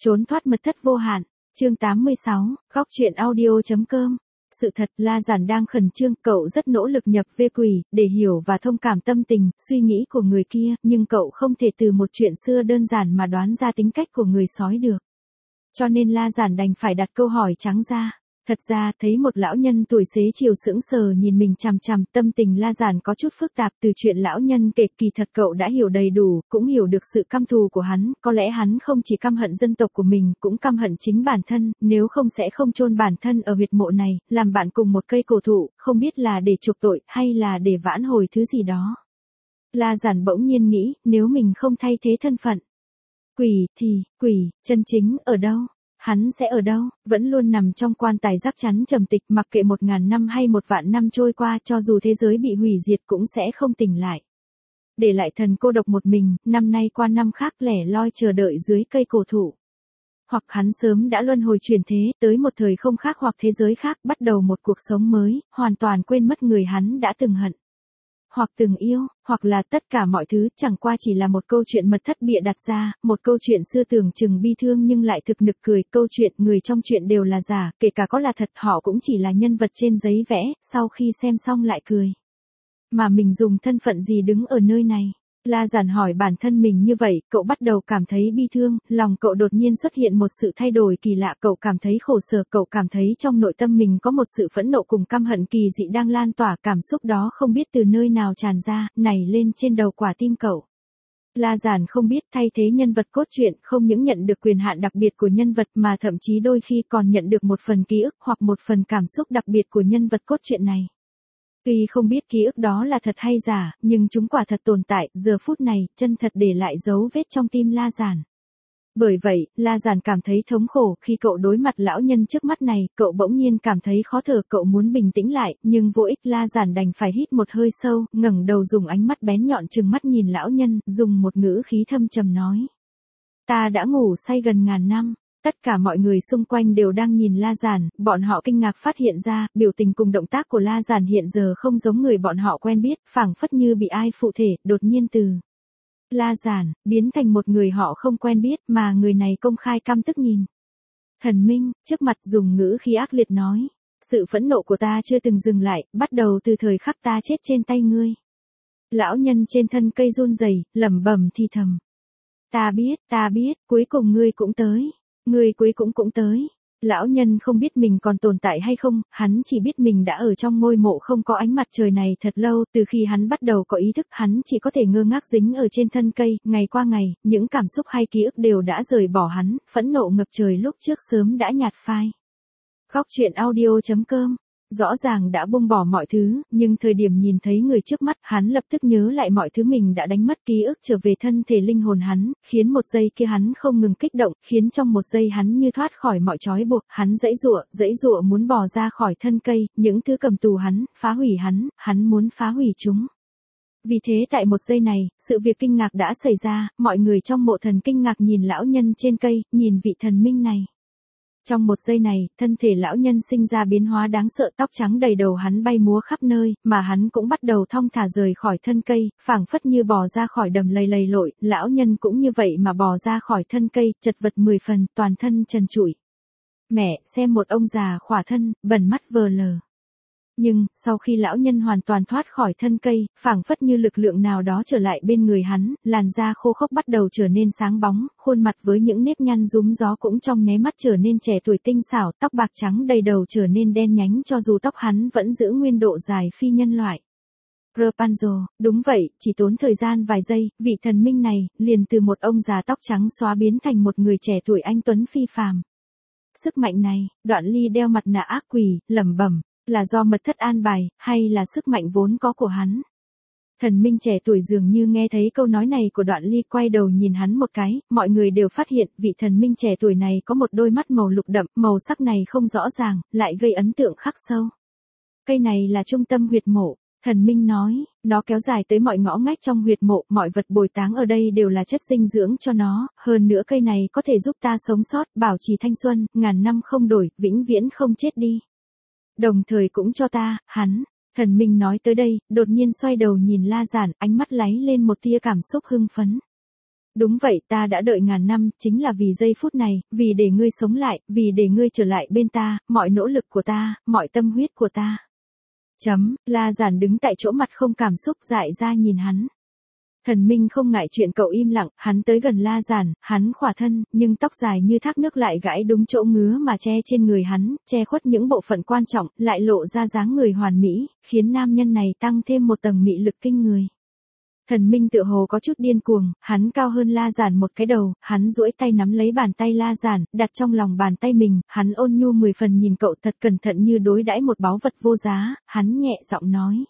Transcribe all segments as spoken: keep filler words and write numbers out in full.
Trốn thoát mật thất vô hạn, chương tám mươi sáu, góc truyện audio.com. Sự thật, La Giản đang khẩn trương, cậu rất nỗ lực nhập vê quỷ, để hiểu và thông cảm tâm tình, suy nghĩ của người kia, nhưng cậu không thể từ một chuyện xưa đơn giản mà đoán ra tính cách của người sói được. Cho nên La Giản đành phải đặt câu hỏi trắng ra. Thật ra, thấy một lão nhân tuổi xế chiều sững sờ nhìn mình chằm chằm, tâm tình La Giản có chút phức tạp. Từ chuyện lão nhân kể, kỳ thật cậu đã hiểu đầy đủ, cũng hiểu được sự căm thù của hắn, có lẽ hắn không chỉ căm hận dân tộc của mình, cũng căm hận chính bản thân, nếu không sẽ không chôn bản thân ở huyệt mộ này, làm bạn cùng một cây cổ thụ, không biết là để chuộc tội, hay là để vãn hồi thứ gì đó. La Giản bỗng nhiên nghĩ, nếu mình không thay thế thân phận quỷ thì, quỷ, chân chính, ở đâu? Hắn sẽ ở đâu, vẫn luôn nằm trong quan tài rác chắn trầm tịch, mặc kệ một ngàn năm hay một vạn năm trôi qua, cho dù thế giới bị hủy diệt cũng sẽ không tỉnh lại. Để lại thần cô độc một mình, năm nay qua năm khác lẻ loi chờ đợi dưới cây cổ thụ. Hoặc hắn sớm đã luân hồi chuyển thế, tới một thời không khác hoặc thế giới khác, bắt đầu một cuộc sống mới, hoàn toàn quên mất người hắn đã từng hận. Hoặc từng yêu, hoặc là tất cả mọi thứ, chẳng qua chỉ là một câu chuyện mật thất bịa đặt ra, một câu chuyện xưa tưởng chừng bi thương nhưng lại thực nực cười, câu chuyện người trong chuyện đều là giả, kể cả có là thật họ cũng chỉ là nhân vật trên giấy vẽ, sau khi xem xong lại cười. Mà mình dùng thân phận gì đứng ở nơi này? La Giản hỏi bản thân mình như vậy, cậu bắt đầu cảm thấy bi thương, lòng cậu đột nhiên xuất hiện một sự thay đổi kỳ lạ, cậu cảm thấy khổ sở, cậu cảm thấy trong nội tâm mình có một sự phẫn nộ cùng căm hận kỳ dị đang lan tỏa, cảm xúc đó không biết từ nơi nào tràn ra, nảy lên trên đầu quả tim cậu. La Giản không biết thay thế nhân vật cốt truyện không những nhận được quyền hạn đặc biệt của nhân vật mà thậm chí đôi khi còn nhận được một phần ký ức hoặc một phần cảm xúc đặc biệt của nhân vật cốt truyện này. Tuy không biết ký ức đó là thật hay giả, nhưng chúng quả thật tồn tại, giờ phút này, chân thật để lại dấu vết trong tim La Giản. Bởi vậy, La Giản cảm thấy thống khổ, khi cậu đối mặt lão nhân trước mắt này, cậu bỗng nhiên cảm thấy khó thở, cậu muốn bình tĩnh lại, nhưng vô ích, La Giản đành phải hít một hơi sâu, ngẩng đầu dùng ánh mắt bén nhọn trừng mắt nhìn lão nhân, dùng một ngữ khí thâm trầm nói. Ta đã ngủ say gần ngàn năm. Tất cả mọi người xung quanh đều đang nhìn La Giản, bọn họ kinh ngạc phát hiện ra, biểu tình cùng động tác của La Giản hiện giờ không giống người bọn họ quen biết, phảng phất như bị ai phụ thể, đột nhiên từ La Giản, biến thành một người họ không quen biết, mà người này công khai căm tức nhìn. Thần Minh, trước mặt dùng ngữ khí ác liệt nói, sự phẫn nộ của ta chưa từng dừng lại, bắt đầu từ thời khắc ta chết trên tay ngươi. Lão nhân trên thân cây run rẩy, lẩm bẩm thì thầm. Ta biết, ta biết, cuối cùng ngươi cũng tới. Người cuối cũng cũng tới. Lão nhân không biết mình còn tồn tại hay không, hắn chỉ biết mình đã ở trong ngôi mộ không có ánh mặt trời này thật lâu, từ khi hắn bắt đầu có ý thức hắn chỉ có thể ngơ ngác dính ở trên thân cây, ngày qua ngày, những cảm xúc hay ký ức đều đã rời bỏ hắn, phẫn nộ ngập trời lúc trước sớm đã nhạt phai. Góc truyện audio.com. Rõ ràng đã buông bỏ mọi thứ, nhưng thời điểm nhìn thấy người trước mắt, hắn lập tức nhớ lại mọi thứ mình đã đánh mất, ký ức trở về thân thể linh hồn hắn, khiến một giây kia hắn không ngừng kích động, khiến trong một giây hắn như thoát khỏi mọi trói buộc, hắn giãy giụa, giãy giụa muốn bò ra khỏi thân cây, những thứ cầm tù hắn, phá hủy hắn, hắn muốn phá hủy chúng. Vì thế tại một giây này, sự việc kinh ngạc đã xảy ra, mọi người trong mộ thần kinh ngạc nhìn lão nhân trên cây, nhìn vị thần minh này. Trong một giây này, thân thể lão nhân sinh ra biến hóa đáng sợ, tóc trắng đầy đầu hắn bay múa khắp nơi, mà hắn cũng bắt đầu thong thả rời khỏi thân cây, phảng phất như bò ra khỏi đầm lầy lầy lội, lão nhân cũng như vậy mà bò ra khỏi thân cây, chật vật mười phần, toàn thân trần trụi. Mẹ, xem một ông già khỏa thân, bẩn mắt vờ lờ. Nhưng, sau khi lão nhân hoàn toàn thoát khỏi thân cây, phảng phất như lực lượng nào đó trở lại bên người hắn, làn da khô khốc bắt đầu trở nên sáng bóng, khuôn mặt với những nếp nhăn rúm gió cũng trong nháy mắt trở nên trẻ tuổi tinh xảo, tóc bạc trắng đầy đầu trở nên đen nhánh cho dù tóc hắn vẫn giữ nguyên độ dài phi nhân loại. Rapunzel, đúng vậy, chỉ tốn thời gian vài giây, vị thần minh này, liền từ một ông già tóc trắng xóa biến thành một người trẻ tuổi anh tuấn phi phàm. Sức mạnh này, Đoạn Ly đeo mặt nạ ác quỷ, lẩm bẩm. Là do mật thất an bài, hay là sức mạnh vốn có của hắn? Thần minh trẻ tuổi dường như nghe thấy câu nói này của Đoạn Ly, quay đầu nhìn hắn một cái, mọi người đều phát hiện vị thần minh trẻ tuổi này có một đôi mắt màu lục đậm, màu sắc này không rõ ràng, lại gây ấn tượng khắc sâu. Cây này là trung tâm huyệt mộ, thần minh nói, nó kéo dài tới mọi ngõ ngách trong huyệt mộ, mọi vật bồi táng ở đây đều là chất dinh dưỡng cho nó, hơn nữa cây này có thể giúp ta sống sót, bảo trì thanh xuân, ngàn năm không đổi, vĩnh viễn không chết đi. Đồng thời cũng cho ta, hắn, thần minh nói tới đây, đột nhiên xoay đầu nhìn La Giản, ánh mắt láy lên một tia cảm xúc hưng phấn. Đúng vậy, ta đã đợi ngàn năm, chính là vì giây phút này, vì để ngươi sống lại, vì để ngươi trở lại bên ta, mọi nỗ lực của ta, mọi tâm huyết của ta. Chấm, La Giản đứng tại chỗ mặt không cảm xúc dại ra nhìn hắn. Thần Minh không ngại chuyện cậu im lặng, hắn tới gần La Giản, hắn khỏa thân, nhưng tóc dài như thác nước lại gãi đúng chỗ ngứa mà che trên người hắn, che khuất những bộ phận quan trọng, lại lộ ra dáng người hoàn mỹ, khiến nam nhân này tăng thêm một tầng mị lực kinh người. Thần Minh tựa hồ có chút điên cuồng, hắn cao hơn La Giản một cái đầu, hắn duỗi tay nắm lấy bàn tay La Giản, đặt trong lòng bàn tay mình, hắn ôn nhu mười phần nhìn cậu thật cẩn thận như đối đãi một báu vật vô giá, hắn nhẹ giọng nói.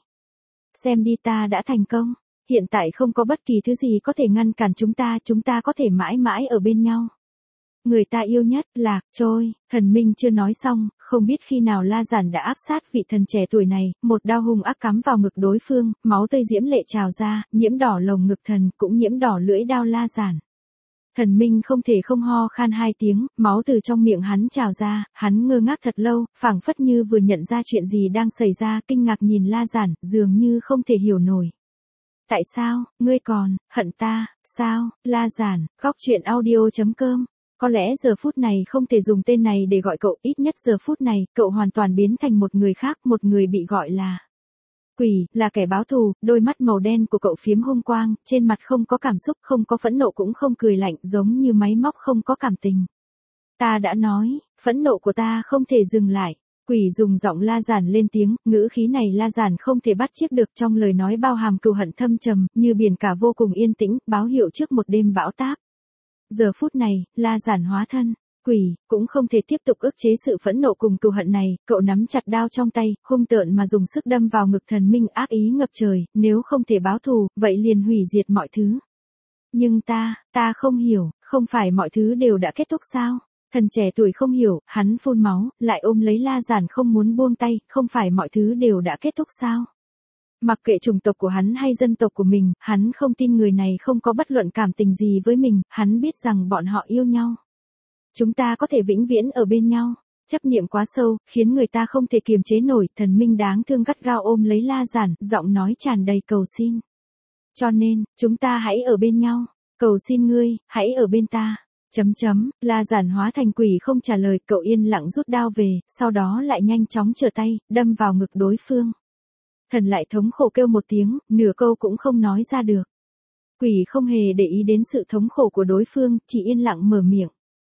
Xem đi, ta đã thành công, hiện tại không có bất kỳ thứ gì có thể ngăn cản chúng ta, chúng ta có thể mãi mãi ở bên nhau. Người ta yêu nhất, Lạc Trôi, Thần Minh chưa nói xong, không biết khi nào La Giản đã áp sát vị thần trẻ tuổi này, một đao hung ác cắm vào ngực đối phương, máu tươi diễm lệ trào ra, nhiễm đỏ lồng ngực thần, cũng nhiễm đỏ lưỡi đao La Giản. Thần Minh không thể không ho khan hai tiếng, máu từ trong miệng hắn trào ra, hắn ngơ ngác thật lâu, phảng phất như vừa nhận ra chuyện gì đang xảy ra, kinh ngạc nhìn La Giản, dường như không thể hiểu nổi. Tại sao, ngươi còn, hận ta, sao, La Giản, khóc chuyện audio chấm com. Có lẽ giờ phút này không thể dùng tên này để gọi cậu, ít nhất giờ phút này, cậu hoàn toàn biến thành một người khác, một người bị gọi là Quỷ, là kẻ báo thù, đôi mắt màu đen của cậu phiếm hung quang, trên mặt không có cảm xúc, không có phẫn nộ cũng không cười lạnh, giống như máy móc không có cảm tình. Ta đã nói, phẫn nộ của ta không thể dừng lại. Quỷ dùng giọng La Giản lên tiếng, ngữ khí này La Giản không thể bắt chước được, trong lời nói bao hàm cừu hận thâm trầm, như biển cả vô cùng yên tĩnh, báo hiệu trước một đêm bão táp. Giờ phút này, La Giản hóa thân, quỷ, cũng không thể tiếp tục ức chế sự phẫn nộ cùng cừu hận này, cậu nắm chặt đao trong tay, hung tợn mà dùng sức đâm vào ngực Thần Minh, ác ý ngập trời, nếu không thể báo thù, vậy liền hủy diệt mọi thứ. Nhưng ta, ta không hiểu, không phải mọi thứ đều đã kết thúc sao? Thần trẻ tuổi không hiểu, hắn phun máu, lại ôm lấy La Giản không muốn buông tay, không phải mọi thứ đều đã kết thúc sao? Mặc kệ chủng tộc của hắn hay dân tộc của mình, hắn không tin người này không có bất luận cảm tình gì với mình, hắn biết rằng bọn họ yêu nhau. Chúng ta có thể vĩnh viễn ở bên nhau. Chấp niệm quá sâu, khiến người ta không thể kiềm chế nổi, Thần Minh đáng thương gắt gao ôm lấy La Giản, giọng nói tràn đầy cầu xin. Cho nên, chúng ta hãy ở bên nhau. Cầu xin ngươi, hãy ở bên ta. Chấm chấm, La Giản hóa thành quỷ không trả lời, cậu yên lặng rút đao về, sau đó lại nhanh chóng trở tay, đâm vào ngực đối phương. Thần lại thống khổ kêu một tiếng, nửa câu cũng không nói ra được. Quỷ không hề để ý đến sự thống khổ của đối phương, chỉ yên lặng mở miệng.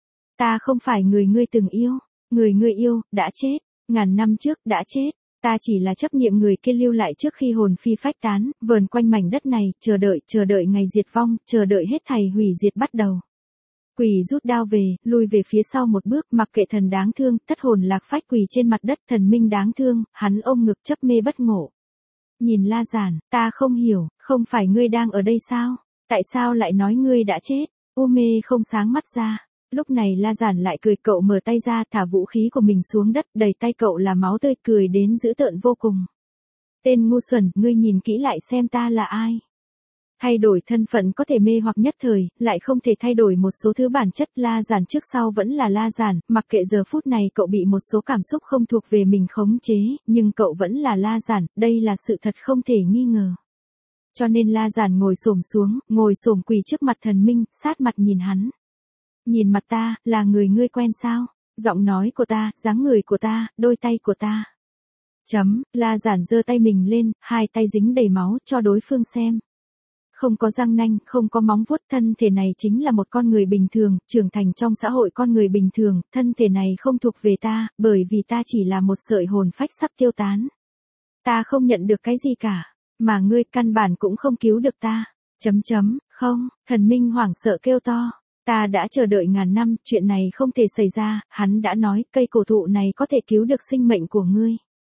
Ta không phải người ngươi từng yêu, người ngươi yêu, đã chết, ngàn năm trước, đã chết. Ta chỉ là chấp niệm người kia lưu lại trước khi hồn phi phách tán, vờn quanh mảnh đất này, chờ đợi, chờ đợi ngày diệt vong, chờ đợi hết thảy hủy diệt bắt đầu. Quỷ rút đao về, lùi về phía sau một bước, mặc kệ thần đáng thương, thất hồn lạc phách quỳ trên mặt đất, Thần Minh đáng thương, hắn ôm ngực chấp mê bất ngộ. Nhìn La Giản, ta không hiểu, không phải ngươi đang ở đây sao? Tại sao lại nói ngươi đã chết? U mê không sáng mắt ra. Lúc này La Giản lại cười, cậu mở tay ra, thả vũ khí của mình xuống đất, đầy tay cậu là máu tươi, cười đến dữ tợn vô cùng. Tên ngu xuẩn, ngươi nhìn kỹ lại xem ta là ai? Thay đổi thân phận có thể mê hoặc nhất thời, lại không thể thay đổi một số thứ bản chất. La Giản trước sau vẫn là La Giản, mặc kệ giờ phút này cậu bị một số cảm xúc không thuộc về mình khống chế, nhưng cậu vẫn là La Giản, đây là sự thật không thể nghi ngờ. Cho nên La Giản ngồi xổm xuống, ngồi xổm quỳ trước mặt Thần Minh, sát mặt nhìn hắn. Nhìn mặt ta, là người ngươi quen sao? Giọng nói của ta, dáng người của ta, đôi tay của ta. Chấm, La Giản giơ tay mình lên, hai tay dính đầy máu, cho đối phương xem. Không có răng nanh, không có móng vuốt, thân thể này chính là một con người bình thường, trưởng thành trong xã hội con người bình thường, thân thể này không thuộc về ta, bởi vì ta chỉ là một sợi hồn phách sắp tiêu tán. Ta không nhận được cái gì cả, mà ngươi căn bản cũng không cứu được ta. Chấm chấm, không, Thần Minh hoảng sợ kêu to. Ta đã chờ đợi ngàn năm, chuyện này không thể xảy ra, hắn đã nói, cây cổ thụ này có thể cứu được sinh mệnh của ngươi.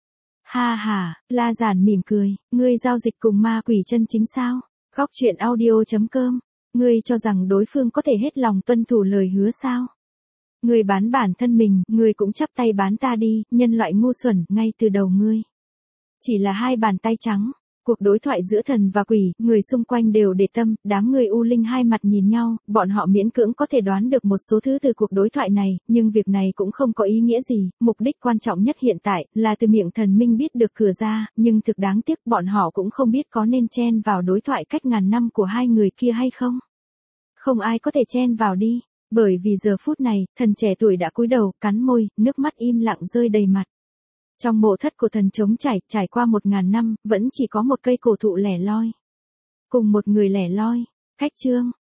Ha ha, La Giản mỉm cười, ngươi giao dịch cùng ma quỷ chân chính sao? Khóc chuyện audio chấm com, ngươi cho rằng đối phương có thể hết lòng tuân thủ lời hứa sao? Ngươi bán bản thân mình, ngươi cũng chắp tay bán ta đi, nhân loại ngu xuẩn, ngay từ đầu ngươi. Chỉ là hai bàn tay trắng. Cuộc đối thoại giữa thần và quỷ, người xung quanh đều để tâm, đám người U Linh hai mặt nhìn nhau, bọn họ miễn cưỡng có thể đoán được một số thứ từ cuộc đối thoại này, nhưng việc này cũng không có ý nghĩa gì, mục đích quan trọng nhất hiện tại, là từ miệng Thần Minh biết được cửa ra, nhưng thực đáng tiếc bọn họ cũng không biết có nên chen vào đối thoại cách ngàn năm của hai người kia hay không. không ai có thể chen vào đi. Bởi vì giờ phút này, thần trẻ tuổi đã cúi đầu, cắn môi, nước mắt im lặng rơi đầy mặt. Trong mộ thất của thần trống trải, trải qua một ngàn năm, vẫn chỉ có một cây cổ thụ lẻ loi. Cùng một người lẻ loi. Khách Trương.